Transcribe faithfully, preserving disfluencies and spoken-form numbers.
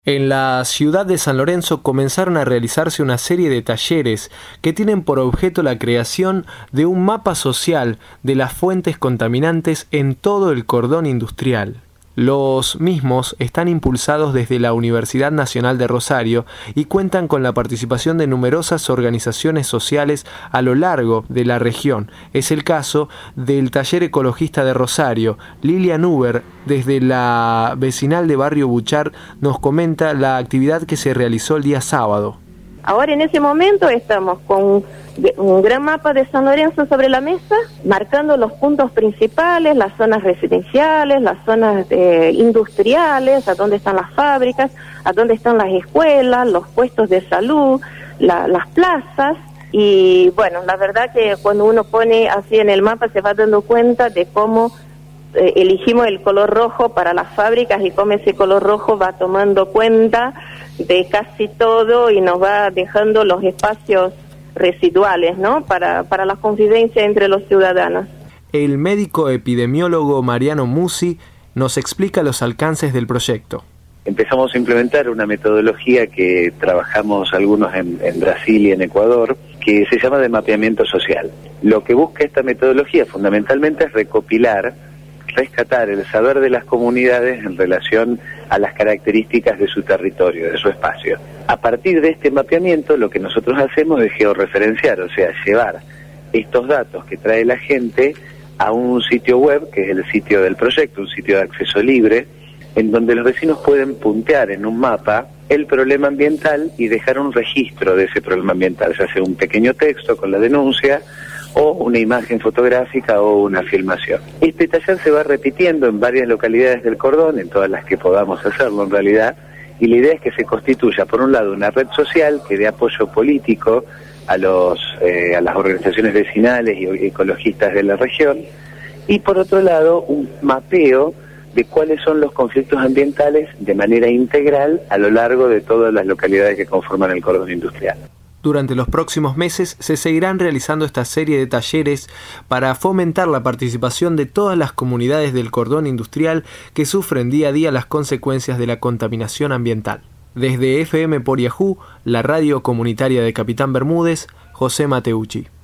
En la ciudad de San Lorenzo comenzaron a realizarse una serie de talleres que tienen por objeto la creación de un mapa social de las fuentes contaminantes en todo el cordón industrial. Los mismos están impulsados desde la Universidad Nacional de Rosario y cuentan con la participación de numerosas organizaciones sociales a lo largo de la región. Es el caso del Taller Ecologista de Rosario. Lilian Uber, desde la vecinal de Barrio Buchar, nos comenta la actividad que se realizó el día sábado. Ahora en ese momento estamos con un gran mapa de San Lorenzo sobre la mesa, marcando los puntos principales, las zonas residenciales, las zonas eh, industriales, a dónde están las fábricas, a dónde están las escuelas, los puestos de salud, la, las plazas. Y bueno, la verdad que cuando uno pone así en el mapa se va dando cuenta de cómo eh, elegimos el color rojo para las fábricas y cómo ese color rojo va tomando cuenta de casi todo y nos va dejando los espacios residuales, ¿no? Para, para la convivencia entre los ciudadanos. El médico epidemiólogo Mariano Musi nos explica los alcances del proyecto. Empezamos a implementar una metodología que trabajamos algunos en, en Brasil y en Ecuador, que se llama de mapeamiento social. Lo que busca esta metodología fundamentalmente es recopilar, rescatar el saber de las comunidades en relación a las características de su territorio, de su espacio. A partir de este mapeamiento, lo que nosotros hacemos es georreferenciar, o sea, llevar estos datos que trae la gente a un sitio web, que es el sitio del proyecto, un sitio de acceso libre, en donde los vecinos pueden puntear en un mapa el problema ambiental y dejar un registro de ese problema ambiental, se hace un pequeño texto con la denuncia, o una imagen fotográfica o una filmación. Este taller se va repitiendo en varias localidades del cordón, en todas las que podamos hacerlo en realidad, y la idea es que se constituya, por un lado, una red social que dé apoyo político a, los, eh, a las organizaciones vecinales y ecologistas de la región, y por otro lado, un mapeo de cuáles son los conflictos ambientales de manera integral a lo largo de todas las localidades que conforman el cordón industrial. Durante los próximos meses se seguirán realizando esta serie de talleres para fomentar la participación de todas las comunidades del cordón industrial que sufren día a día las consecuencias de la contaminación ambiental. Desde F M por Yahoo, la radio comunitaria de Capitán Bermúdez, José Mateucci.